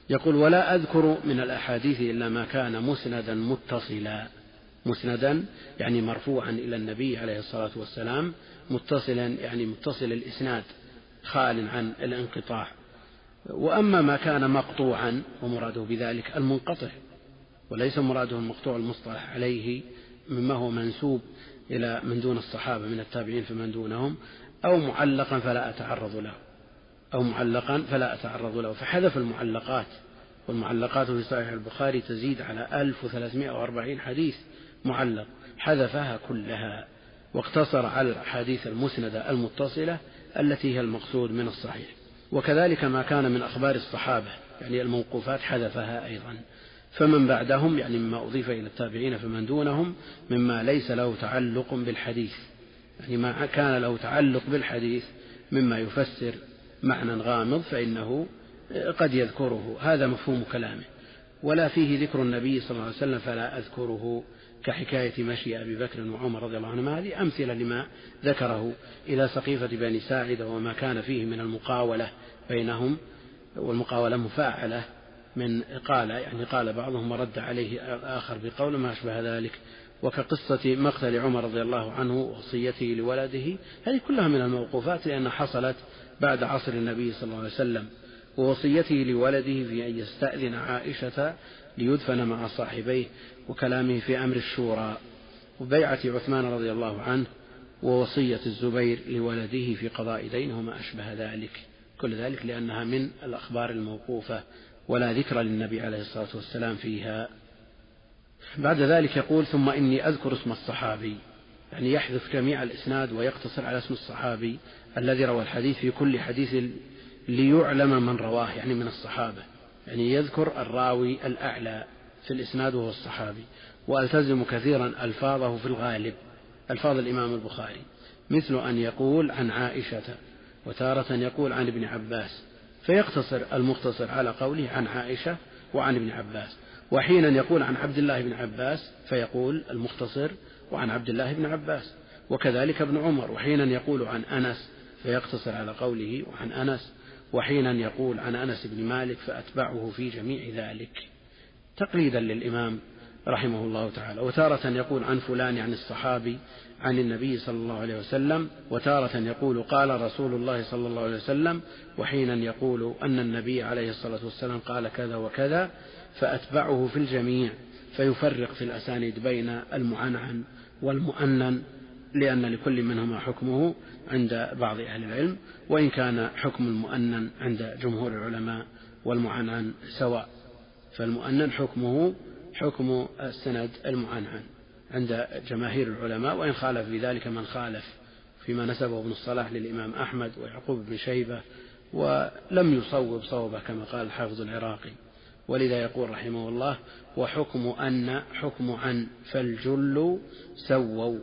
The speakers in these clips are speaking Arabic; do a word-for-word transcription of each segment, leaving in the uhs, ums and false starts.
يقول: ولا أذكر من الأحاديث إلا ما كان مسندا متصلا. مسندا يعني مرفوعا إلى النبي عليه الصلاة والسلام، متصلا يعني متصل الإسناد خال عن الانقطاع. وأما ما كان مقطوعا ومراده بذلك المنقطع، وليس مراده المقطوع المصطلح عليه مما هو منسوب إلى من دون الصحابة من التابعين فمن دونهم، أو معلقا فلا أتعرض له أو معلقا فلا أتعرض له فحذف المعلقات، والمعلقات في صحيح البخاري تزيد على ألف وثلاثمائة وأربعين حديث معلق، حذفها كلها واقتصر على الأحاديث المسندة المتصلة التي هي المقصود من الصحيح. وكذلك ما كان من أخبار الصحابة يعني الموقوفات حذفها أيضا. فمن بعدهم يعني مما أضيف إلى التابعين فمن دونهم مما ليس له تعلق بالحديث، يعني ما كان له تعلق بالحديث مما يفسر معنى غامض فإنه قد يذكره، هذا مفهوم كلامه. ولا فيه ذكر النبي صلى الله عليه وسلم فلا أذكره، كحكاية مشي أبي بكر وعمر رضي الله عنهما، هذه أمثلة لما ذكره إلى سقيفة بني ساعدة وما كان فيه من المقاولة بينهم، والمقاولة مفاعلة من قال يعني قال بعضهم ورد عليه آخر بقول ما أشبه ذلك. وكقصة مقتل عمر رضي الله عنه ووصيته لولده، هذه كلها من الموقوفات لأنها حصلت بعد عصر النبي صلى الله عليه وسلم. ووصيته لولده في أن يستأذن عائشة ليدفن مع صاحبيه، وكلامه في أمر الشورى، وبيعة عثمان رضي الله عنه، ووصية الزبير لولده في قضاء دينه وما أشبه ذلك. كل ذلك لأنها من الأخبار الموقوفة ولا ذكر للنبي عليه الصلاة والسلام فيها. بعد ذلك يقول: ثم إني أذكر اسم الصحابي، يعني يحذف جميع الإسناد ويقتصر على اسم الصحابي الذي روى الحديث في كل حديث ليعلم من رواه، يعني من الصحابة، يعني يذكر الراوي الأعلى في الإسناد وهو الصحابي. وألتزم كثيرا ألفاظه في الغالب، ألفاظ الإمام البخاري، مثل أن يقول عن عائشة، وتارة يقول عن ابن عباس، فيقتصر المختصر على قوله عن عائشة وعن ابن عباس. وحينا يقول عن عبد الله بن عباس فيقول المختصر وعن عبد الله بن عباس. وكذلك ابن عمر، وحينا يقول عن أنس فيقتصر على قوله وعن أنس. وحينا يقول عن أنس بن مالك فأتبعه في جميع ذلك تقليدا للإمام رحمه الله تعالى. وتارة يقول عن فلان عن الصحابي عن النبي صلى الله عليه وسلم، وتارة يقول قال رسول الله صلى الله عليه وسلم، وحينا يقول أن النبي عليه الصلاة والسلام قال كذا وكذا، فأتبعه في الجميع، فيفرق في الأسانيد بين المعنعن والمؤنن، لأن لكل منهما حكمه عند بعض أهل العلم، وإن كان حكم المؤنن عند جمهور العلماء والمعنعن سواء، فالمؤنن حكمه حكم السند المعنعن عند جماهير العلماء، وإن خالف في ذلك من خالف فيما نسبه ابن الصلاح للإمام أحمد ويعقوب بن شيبة، ولم يصوب صوبه كما قال الحافظ العراقي. ولذا يقول رحمه الله: وحكم أن حكم عن فالجل سووا،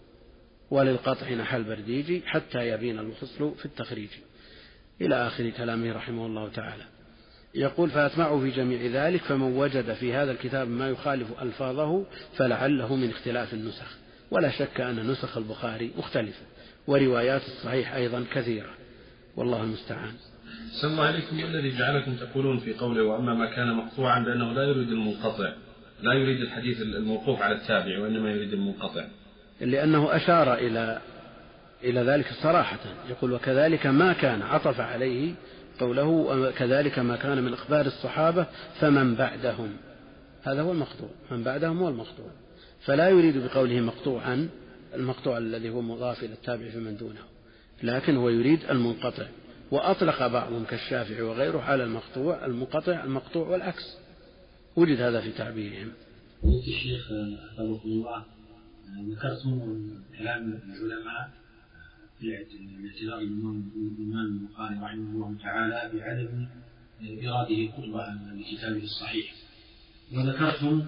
وللقطع نحى البرديجي حتى يبين الفصل في التخريج، إلى آخر كلامه رحمه الله تعالى. يقول: فأتبعه في جميع ذلك، فمن وجد في هذا الكتاب ما يخالف ألفاظه فلعله من اختلاف النسخ، ولا شك أن نسخ البخاري مختلفة، وروايات الصحيح أيضا كثيرة، والله المستعان. صلى الله عليكم. الذي جعلكم تقولون في قوله وأما ما كان مقطوعا بأنه لا يريد المنقطع، لا يريد الحديث الموقوف على التابع وإنما يريد المنقطع، لأنه أشار إلى إلى ذلك صراحة. يقول: وكذلك ما كان، عطف عليه قوله وكذلك ما كان من أخبار الصحابة فمن بعدهم، هذا هو المقطوع، من بعدهم هو المقطوع، فلا يريد بقوله مقطوعا المقطوع الذي هو مضاف إلى التابع فمن دونه، لكن هو يريد المنقطع. وأطلق بعضهم كالشافعي وغيره على المقطوع المنقطع المقطوع والعكس، وجد هذا في تعبيرهم. الشيخ حفظه الله ذكرتم كلام العلماء في اعتراض الإمام البخاري رحمه الله تعالى بعدم إراده خطبة لكتابه الصحيح، وذكرتم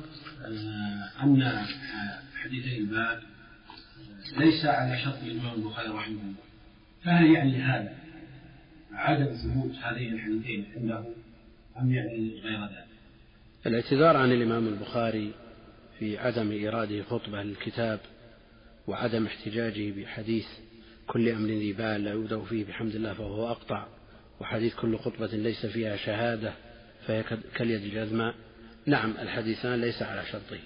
أن حديثي الباب ليس على شرط الإمام البخاري رحمه الله، فهل يعني هذا عدم ثبوت هذين الحديثين عنده أم يعني غير ذلك؟ الاعتذار عن الإمام البخاري في عدم إراده خطبة للكتاب وعدم احتجاجه بحديث كل أمر ذي بال لا يبدأ فيه بحمد الله فهو أقطع، وحديث كل خطبة ليس فيها شهادة فهي كاليد الجزماء. نعم الحديثان ليس على شرطه،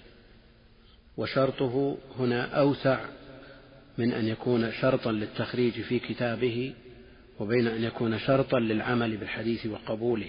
وشرطه هنا أوسع من أن يكون شرطا للتخريج في كتابه وبين أن يكون شرطا للعمل بالحديث وقبوله.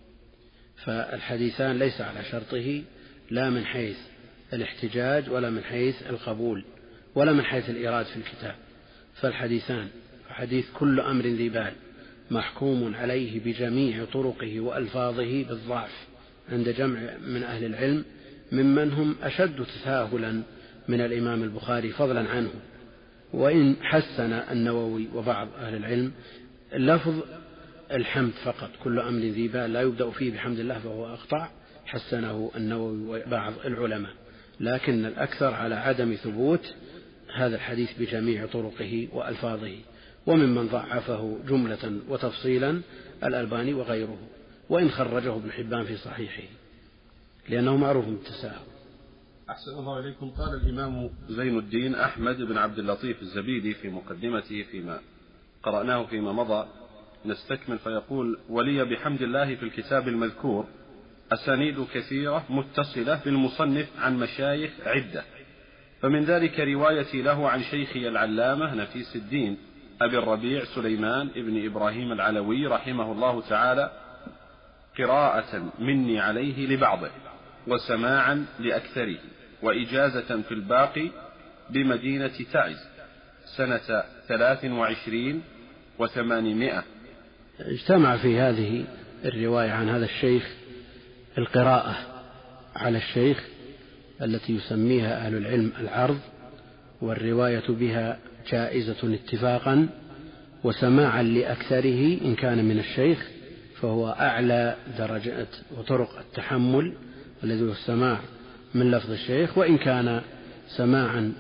فالحديثان ليس على شرطه لا من حيث الاحتجاج ولا من حيث القبول ولا من حيث الإيراد في الكتاب. فالحديثان حديث كل أمر ذي بال محكوم عليه بجميع طرقه وألفاظه بالضعف عند جمع من أهل العلم ممن هم أشد تساهلا من الإمام البخاري فضلا عنه. وإن حسن النووي وبعض أهل العلم لفظ الحمد فقط، كل أمر ذي بال لا يبدأ فيه بحمد الله فهو أقطع، حسنه النووي وبعض العلماء، لكن الأكثر على عدم ثبوت هذا الحديث بجميع طرقه وألفاظه. وممن ضعفه جملة وتفصيلا الألباني وغيره، وإن خرجه ابن حبان في صحيحه لأنه معروف بالتساهل. أحسن الله إليكم. قال الإمام زين الدين أحمد بن عبد اللطيف الزبيدي في مقدمته فيما قرأناه فيما مضى، نستكمل فيقول: ولي بحمد الله في الكتاب المذكور أسانيد كثيرة متصلة بالمصنف عن مشايخ عدة، فمن ذلك روايتي له عن شيخي العلامة نفيس الدين أبي الربيع سليمان ابن إبراهيم العلوي رحمه الله تعالى قراءة مني عليه لبعضه وسماعا لأكثره وإجازة في الباقي بمدينة تعز سنة ثلاث وعشرين وثمانمائة. اجتمع في هذه الرواية عن هذا الشيخ القراءة على الشيخ التي يسميها أهل العلم العرض، والرواية بها جائزة اتفاقا، وسماعا لأكثره إن كان من الشيخ فهو أعلى درجات وطرق التحمل الذي هو السماع من لفظ الشيخ، وإن كان سماعا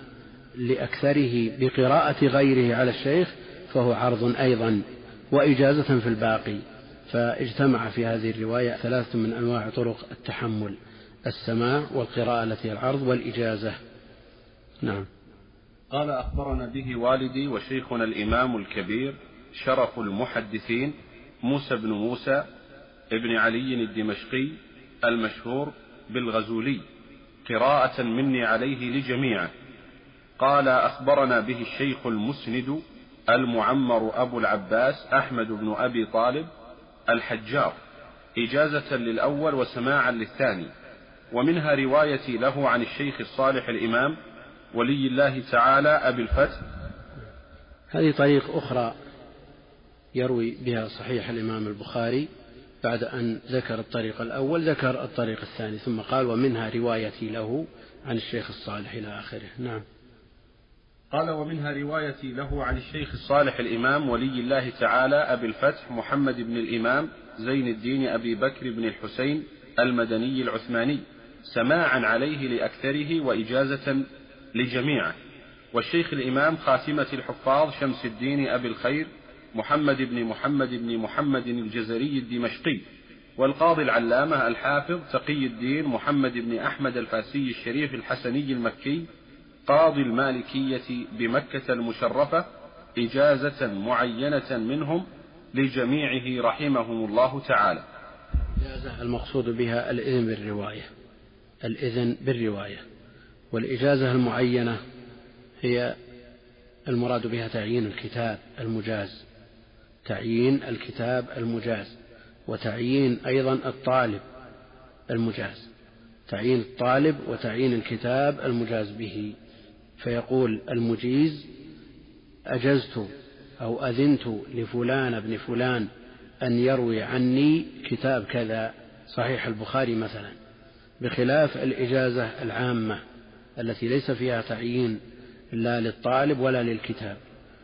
لأكثره بقراءة غيره على الشيخ فهو عرض أيضا، وإجازة في الباقي. فاجتمع في هذه الرواية ثلاثة من أنواع طرق التحمل: السماع والقراءة التي العرض والإجازة. نعم. قال: أخبرنا به والدي وشيخنا الإمام الكبير شرف المحدثين موسى بن موسى ابن علي الدمشقي المشهور بالغزولي قراءة مني عليه لجميعه. قال: أخبرنا به الشيخ المسند المعمر أبو العباس أحمد بن أبي طالب الحجار إجازة للأول وسماعا للثاني، ومنها روايتي له عن الشيخ الصالح الإمام ولي الله تعالى أبي الفتح. هذه طريق أخرى يروي بها صحيح الإمام البخاري، بعد أن ذكر الطريق الأول ذكر الطريق الثاني ثم قال: ومنها روايتي له عن الشيخ الصالح إلى آخره. نعم. قال: ومنها روايتي له عن الشيخ الصالح الإمام ولي الله تعالى أبي الفتح محمد بن الإمام زين الدين أبي بكر بن الحسين المدني العثماني سماعا عليه لأكثره وإجازة لجميعه. والشيخ الإمام خاتمة الحفاظ شمس الدين أبي الخير محمد بن محمد بن محمد الجزري الدمشقي، والقاضي العلامة الحافظ تقي الدين محمد بن أحمد الفاسي الشريف الحسني المكي قاضي المالكية بمكة المشرفة إجازة معينة منهم لجميعه رحمهم الله تعالى. الإجازة المقصود بها الإذن بالرواية، الإذن بالرواية، والإجازة المعينة هي المراد بها تعيين الكتاب المجاز، تعيين الكتاب المجاز، وتعيين أيضا الطالب المجاز، تعيين الطالب وتعيين الكتاب المجاز به. فيقول المجيز: أجزت أو أذنت لفلان بن فلان أن يروي عني كتاب كذا صحيح البخاري مثلا، بخلاف الإجازة العامة التي ليس فيها تعيين لا للطالب ولا للكتاب.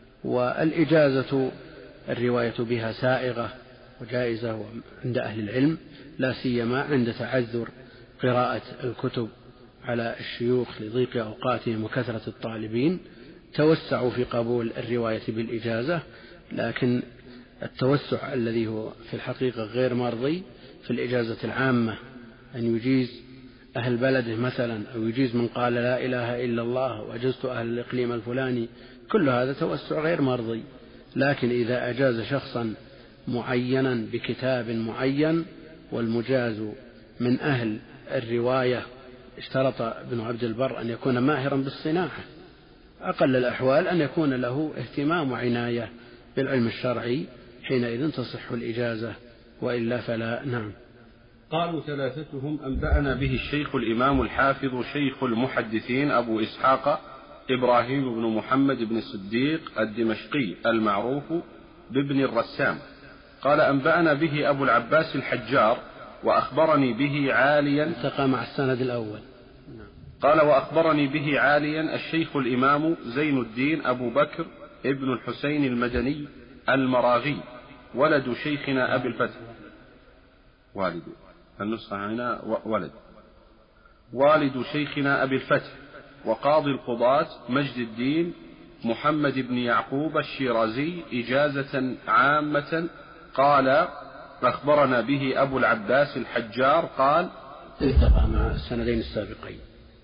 والإجازة الرواية بها سائغة وجائزة عند أهل العلم، لا سيما عند تعذر قراءة الكتب على الشيوخ لضيق أوقاتهم وكثرة الطالبين، توسعوا في قبول الرواية بالإجازة، لكن التوسع الذي هو في الحقيقة غير مرضي في الإجازة العامة أن يجيز أهل بلده مثلا، أو يجيز من قال لا إله إلا الله وأجزت أهل الإقليم الفلاني، كل هذا توسع غير مرضي. لكن إذا أجاز شخصا معينا بكتاب معين والمجاز من أهل الرواية اشترط ابن عبد البر أن يكون ماهرا بالصناعة، أقل الأحوال أن يكون له اهتمام وعناية بالعلم الشرعي، حينئذ تصح الإجازة، وإلا فلا. نعم. قالوا ثلاثتهم أنبأنا به الشيخ الإمام الحافظ شيخ المحدثين أبو إسحاق إبراهيم بن محمد بن الصديق الدمشقي المعروف بابن الرسام قال أنبأنا به أبو العباس الحجار وأخبرني به عاليا. التقى مع السند الأول. قال وأخبرني به عاليا الشيخ الإمام زين الدين أبو بكر ابن الحسين المدني المراغي ولد شيخنا أبي الفتح، والد النسخة هنا ولد، والد شيخنا أبي الفتح وقاضي القضاة مجد الدين محمد بن يعقوب الشيرازي إجازة عامة. قال أخبرنا به أبو العباس الحجار قال التقى مع السندين السابقين.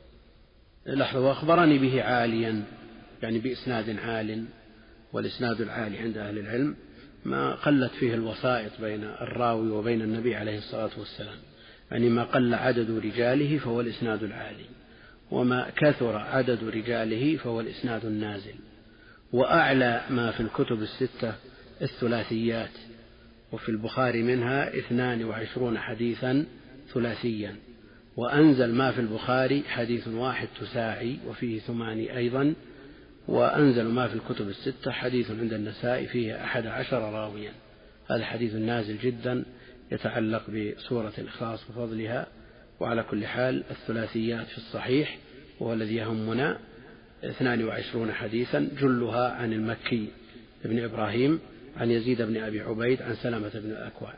لحظة. وأخبرني به عاليا يعني بإسناد عال، والإسناد العالي عند أهل العلم ما قلت فيه الوسائط بين الراوي وبين النبي عليه الصلاة والسلام، يعني ما قل عدد رجاله فهو الإسناد العالي، وما كثر عدد رجاله فهو الإسناد النازل. وأعلى ما في الكتب الستة الثلاثيات، وفي البخاري منها اثنان وعشرون حديثا ثلاثيا، وأنزل ما في البخاري حديث واحد تساعي وفيه ثماني أيضا، وأنزل ما في الكتب الستة حديث عند النسائي فيه أحد عشر راويا. هذا حديث نازل جدا يتعلق بسورة الإخلاص وفضلها. وعلى كل حال الثلاثيات في الصحيح وهو الذي يهمنا اثنان وعشرون حديثا، جلها عن المكي ابن إبراهيم عن يزيد بن أبي عبيد عن سلمة بن الأكوع،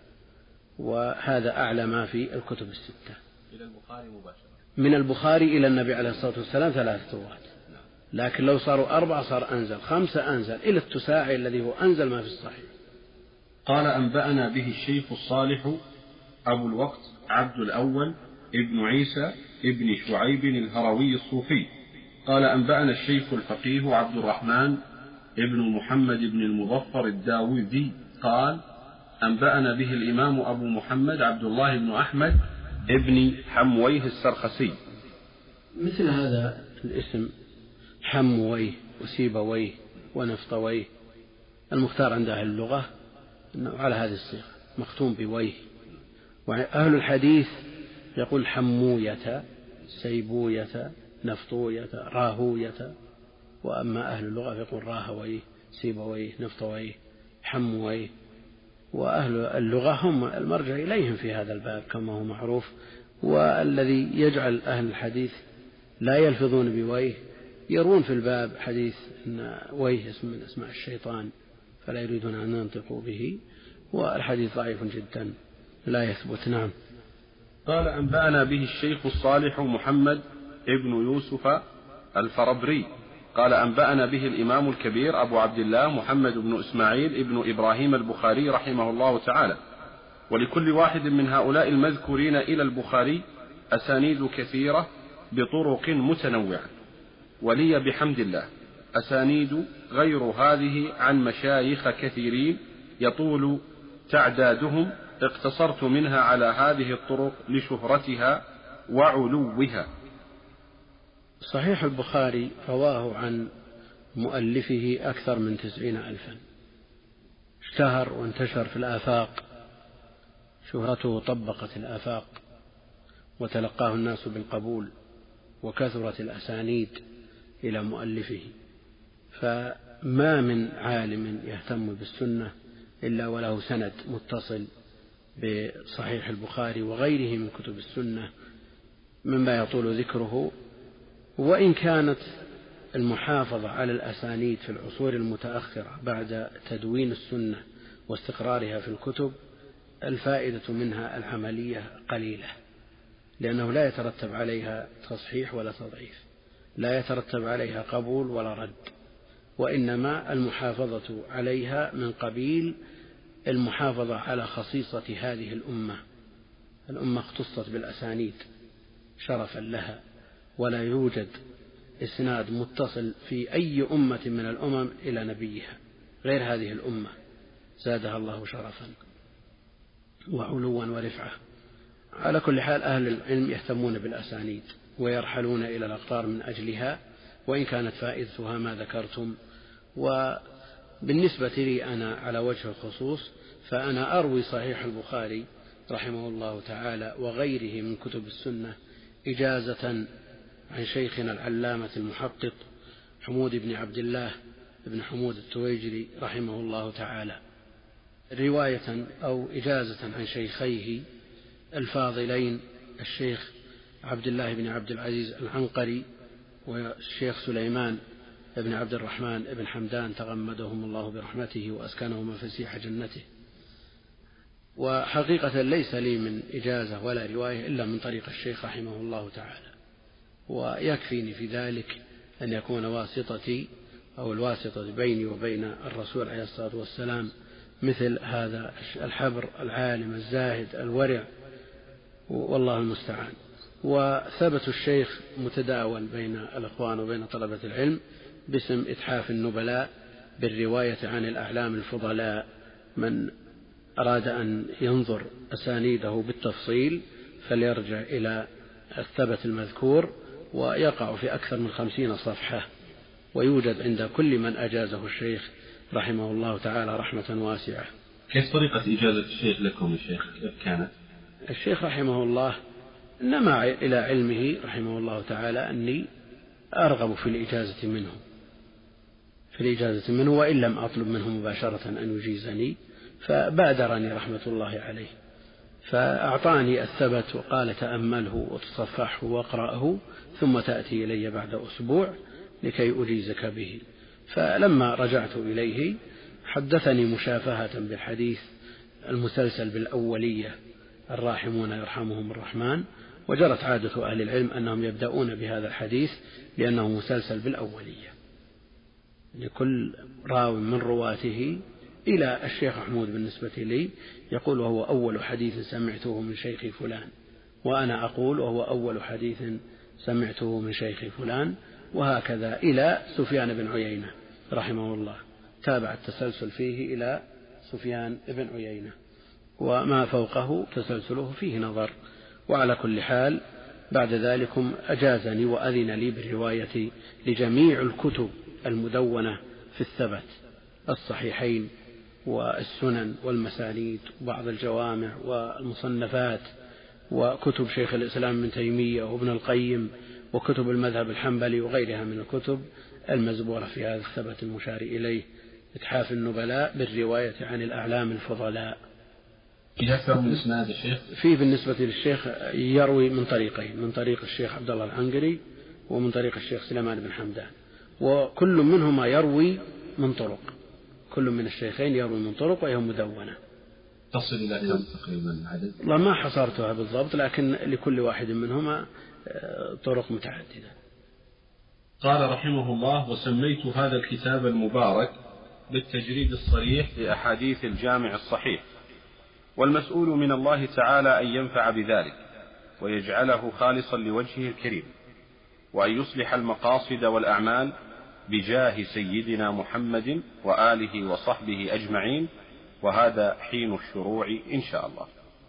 وهذا أعلى ما في الكتب الستة. إلى البخاري مباشرة. من البخاري إلى النبي عليه الصلاة والسلام ثلاثة روات، لكن لو صاروا أربعة صار أنزل، خمسة أنزل، إلى التساعي الذي هو أنزل ما في الصحيح. قال أنبأنا به الشيخ الصالح أبو الوقت عبد الأول ابن عيسى ابن شعيب الهروي الصوفي قال أنبأنا الشيخ الفقيه عبد الرحمن ابن محمد بن المظفر الداودي قال أنبأنا به الإمام أبو محمد عبد الله بن أحمد ابن حمويه السرخسي. مثل هذا الاسم حمويه وسيبويه ونفطويه، المختار عند أهل اللغة أنه على هذه الصيغة مختوم بويه، وأهل الحديث يقول حموية سيبوية نفطوية راهوية، وأما أهل اللغة يقول راهويه سيبويه نفطويه حمويه. وأهل اللغة هم المرجع إليهم في هذا الباب كما هو معروف، والذي يجعل أهل الحديث لا يلفظون بويه يرون في الباب حديث أن ويه اسم من أسماء الشيطان فلا يريدون أن ينطقوا به، والحديث ضعيف جدا لا يثبت. نعم. قال أنبأنا به الشيخ الصالح محمد ابن يوسف الفربري قال أنبأنا به الإمام الكبير أبو عبد الله محمد بن إسماعيل ابن إبراهيم البخاري رحمه الله تعالى. ولكل واحد من هؤلاء المذكورين إلى البخاري أسانيد كثيرة بطرق متنوعة، ولي بحمد الله أسانيد غير هذه عن مشايخ كثيرين يطول تعدادهم، اقتصرت منها على هذه الطرق لشهرتها وعلوها. صحيح البخاري رواه عن مؤلفه أكثر من تسعين ألفا، اشتهر وانتشر في الآفاق، شهرته طبقت الآفاق وتلقاه الناس بالقبول، وكثرت الأسانيد إلى مؤلفه، فما من عالم يهتم بالسنة إلا وله سند متصل بصحيح البخاري وغيره من كتب السنة مما يطول ذكره. وإن كانت المحافظة على الأسانيد في العصور المتأخرة بعد تدوين السنة واستقرارها في الكتب الفائدة منها العملية قليلة، لأنه لا يترتب عليها تصحيح ولا تضعيف، لا يترتب عليها قبول ولا رد، وإنما المحافظة عليها من قبيل المحافظة على خصيصة هذه الأمة. الأمة اختصت بالأسانيد شرفا لها، ولا يوجد إسناد متصل في أي أمة من الأمم إلى نبيها غير هذه الأمة، زادها الله شرفا وعلوا ورفعة. على كل حال أهل العلم يهتمون بالأسانيد ويرحلون إلى الأقطار من أجلها، وإن كانت فائدتها ما ذكرتم. وبالنسبة لي أنا على وجه الخصوص فأنا أروي صحيح البخاري رحمه الله تعالى وغيره من كتب السنة إجازة عن شيخنا العلامة المحقق حمود بن عبد الله بن حمود التويجري رحمه الله تعالى، رواية أو إجازة عن شيخيه الفاضلين الشيخ عبد الله بن عبد العزيز العنقري والشيخ سليمان بن عبد الرحمن بن حمدان تغمدهم الله برحمته وأسكنهم فسيح جنته. وحقيقة ليس لي من إجازة ولا رواية إلا من طريق الشيخ رحمه الله تعالى، ويكفيني في ذلك أن يكون واسطتي أو الواسطة بيني وبين الرسول عليه الصلاة والسلام مثل هذا الحبر العالم الزاهد الورع، والله المستعان. وثبت الشيخ متداول بين الإخوان وبين طلبة العلم باسم إتحاف النبلاء بالرواية عن الأعلام الفضلاء. من أراد أن ينظر أسانيده بالتفصيل فليرجع إلى الثبت المذكور، ويقع في أكثر من خمسين صفحة، ويوجد عند كل من أجازه الشيخ رحمه الله تعالى رحمة واسعة. كيف طريقة إجازة الشيخ لكم الشيخ كيف كانت؟ الشيخ رحمه الله نما إلى علمه رحمه الله تعالى أني أرغب في الإجازة منه في الإجازة منه وإن لم أطلب منه مباشرة أن يجيزني، فبادرني رحمة الله عليه فأعطاني الثبت وقال تأمله وتصفحه واقرأه ثم تأتي إلي بعد أسبوع لكي أجيزك به. فلما رجعت إليه حدثني مشافهة بالحديث المسلسل بالأولية الراحمون يرحمهم الرحمن، وجرت عادة أهل العلم أنهم يبدأون بهذا الحديث لأنه مسلسل بالأولية لكل راو من رواته إلى الشيخ محمود بالنسبة لي يقول وهو أول حديث سمعته من شيخ فلان، وأنا أقول وهو أول حديث سمعته من شيخ فلان، وهكذا إلى سفيان بن عيينة رحمه الله، تابع التسلسل فيه إلى سفيان بن عيينة، وما فوقه تسلسله فيه نظر. وعلى كل حال بعد ذلك أجازني وأذن لي بالرواية لجميع الكتب المدونة في الثبت، الصحيحين والسنن والمسانيد وبعض الجوامع والمصنفات وكتب شيخ الإسلام ابن تيمية وابن القيم وكتب المذهب الحنبلي وغيرها من الكتب المزبورة في هذا الثبت المشار إليه إتحاف النبلاء بالرواية عن الأعلام الفضلاء. إذا أكثر من إسناد الشيخ في بالنسبة للشيخ يروي من طريقين، من طريق الشيخ عبد الله العنقري ومن طريق الشيخ سليمان بن حمدان، وكل منهما يروي من طرق، كل من الشيخين يروي من طرق وهي مدونة. تصل إلى كم تقريبا عدد؟ لا ما حصرتها بالضبط، لكن لكل واحد منهما طرق متعددة. قال رحمه الله: وسميت هذا الكتاب المبارك بالتجريد الصريح لأحاديث الجامع الصحيح، والمسؤول من الله تعالى أن ينفع بذلك ويجعله خالصا لوجهه الكريم، وأن يصلح المقاصد والأعمال بجاه سيدنا محمد وآله وصحبه أجمعين، وهذا حين الشروع إن شاء الله.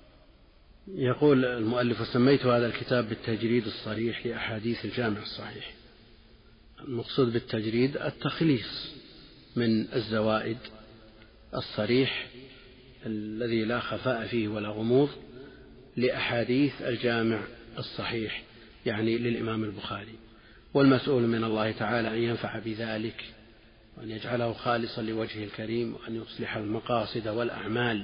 يقول المؤلف: سميت هذا الكتاب بالتجريد الصريح لأحاديث الجامع الصحيح. المقصود بالتجريد التخليص من الزوائد الصريح الذي لا خفاء فيه ولا غموض لأحاديث الجامع الصحيح، يعني للإمام البخاري، والمسؤول من الله تعالى أن ينفع بذلك وأن يجعله خالصا لوجهه الكريم وأن يصلح المقاصد والأعمال.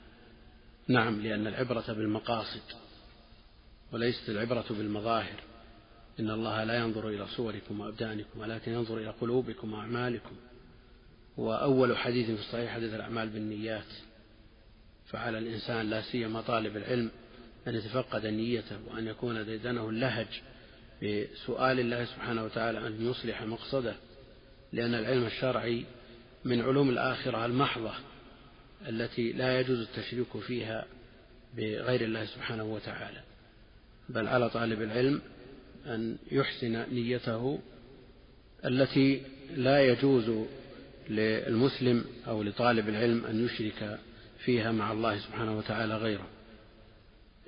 نعم، لأن العبرة بالمقاصد وليست العبرة بالمظاهر. إن الله لا ينظر إلى صوركم وأبدانكم ولكن ينظر إلى قلوبكم وأعمالكم. وأول حديث في الصحيح حديث الأعمال بالنيات، فعلى الإنسان لا سيما طالب العلم أن يتفقد نيته وأن يكون ديدنه اللهج بسؤال الله سبحانه وتعالى أن يصلح مقصده، لأن العلم الشرعي من علوم الآخرة المحضة التي لا يجوز التشريك فيها بغير الله سبحانه وتعالى، بل على طالب العلم أن يحسن نيته التي لا يجوز للمسلم أو لطالب العلم أن يشرك فيها مع الله سبحانه وتعالى غيره.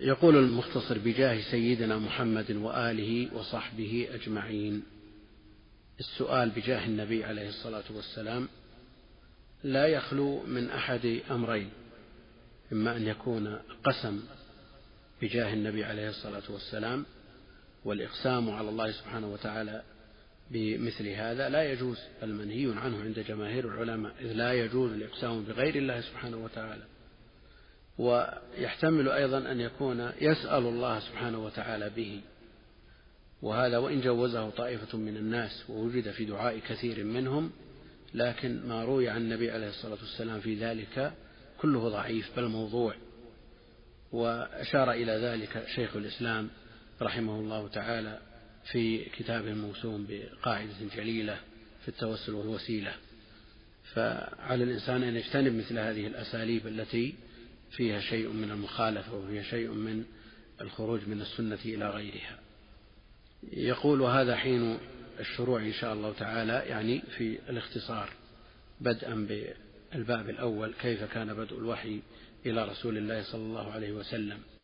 يقول المختصر: بجاه سيدنا محمد وآله وصحبه أجمعين. السؤال بجاه النبي عليه الصلاة والسلام لا يخلو من أحد أمرين: إما أن يكون قسم بجاه النبي عليه الصلاة والسلام، والإقسام على الله سبحانه وتعالى بمثل هذا لا يجوز، بل منهي عنه عند جماهير العلماء، إذ لا يجوز الإقسام بغير الله سبحانه وتعالى. ويحتمل أيضا أن يكون يسأل الله سبحانه وتعالى به، وهذا وإن جوزه طائفة من الناس ووجد في دعاء كثير منهم، لكن ما روي عن النبي عليه الصلاة والسلام في ذلك كله ضعيف بل موضوع. وأشار إلى ذلك شيخ الإسلام رحمه الله تعالى في كتابه الموسوم بقاعدة جليلة في التوسل والوسيلة. فعلى الإنسان أن يجتنب مثل هذه الأساليب التي فيها شيء من المخالفة وفيها شيء من الخروج من السنة إلى غيرها. يقول: وهذا حين الشروع إن شاء الله تعالى، يعني في الاختصار، بدءا بالباب الأول: كيف كان بدء الوحي إلى رسول الله صلى الله عليه وسلم.